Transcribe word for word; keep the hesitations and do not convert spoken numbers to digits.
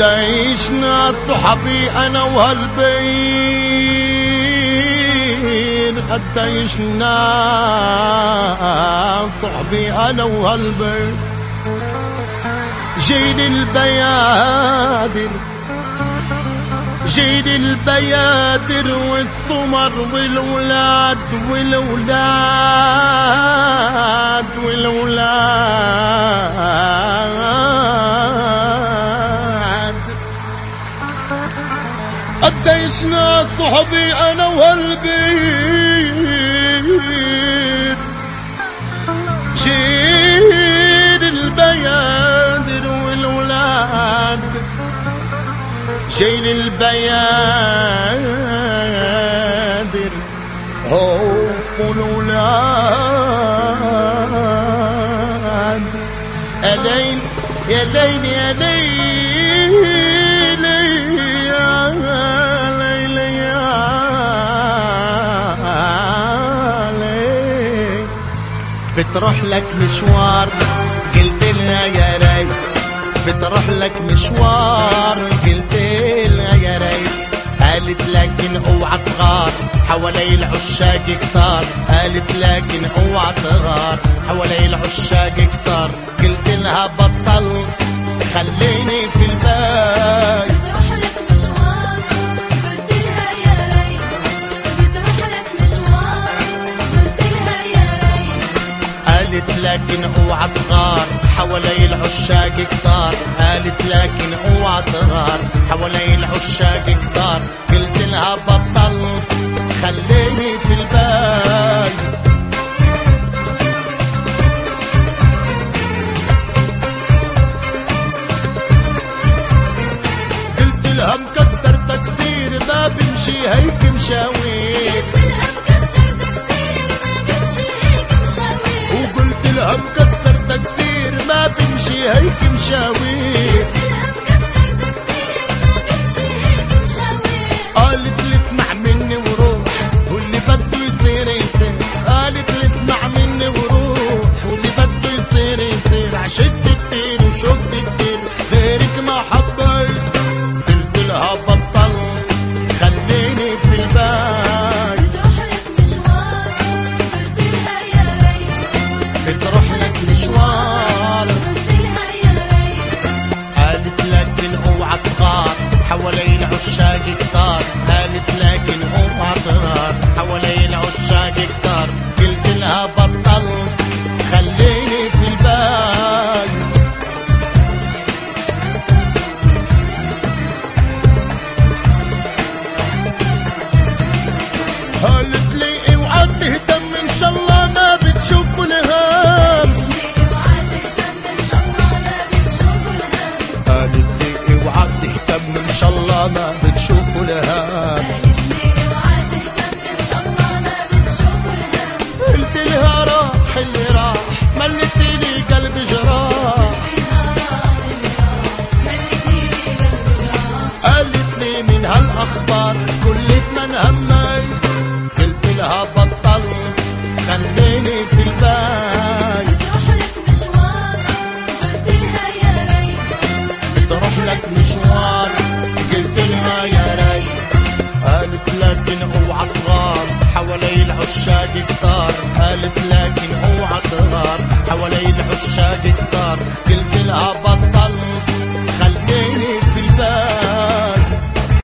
قديشنا صحبي انا وهالبين، قديشنا صحبي انا وهالبين. جيل البيادر جيل البيادر والسمر والولاد والولاد والولاد. قديشنا صحبي انا وهالبيت. جيل البيادر والولاد جيل البيادر خوف الولاد. يا ليل يا ليل يا ليل يا ليل يا ليل. بتروح لك مشوار قلت لها يا ريت، بتروح لك مشوار قلت لها يا ريت. قالت لكن اوعى تغار حوالي العشاق كتار، قالت لكن اوعى تغار حوالي العشاق كتار. قلت لها بطل خليني في البيت. بتروح لك مشوار قلت لها يا ريت، بتروح لك مشوار قلت لها يا ريت. قالت لكن اوعى تغار حوالي العشاق كتار، قالت لكن اوعى تغار حوالي العشاق كتار. قلت لها بطل خليني في البيت. قلت لها مكسر تكسير ما بمشي هيك مشاوير، قلت لها مكسر تكسير ما بمشي هيك مشاوير، وقلت لها مكسر تكسير ما بمشي هيك مشاوير. قالت لي اسمع مني وروح واللي بده يصير يصير، قالت لي اسمع مني وروح واللي بده يصير يصير. عشقت كتير وشفت كتير غيرك ما حبيت. قلت لها بطل خليني في البيت. بتروح لك مشوار قلت لها يا ريت، بتروح لك مشوار قلت لها يا ريت. قالت لكن اوعى تغار حوالي العشاق كتار، قالت لكن اوعى تغار حوالي العشاق كتار. قلت لها بطل خليني في البيت. قالت لي اوعى تهتم ان شاء الله ما بتشوف الهام. اوعى تهتم ان شاء الله ما بتشوف الهام. قالت لي اوعى تهتم ان شاء الله ما بتشوف الهام. قالت لي اوعى تهتم ان شاء الله ما بتشوف الهام. قلت لها راح اللي راح ملتي لي قلبي جراح. قالت لي من هالاخبار كلت من همي. قلت لها بطل خليني في البيت. بتروح لك مشوار قلت لها يا ريت، بتروح لك مشوار قلت لها يا ريت. قالت لكن اوعى تغار حوالي العشاق كتار، قالت لكن اوعى تغار حوالي العشاق كتار.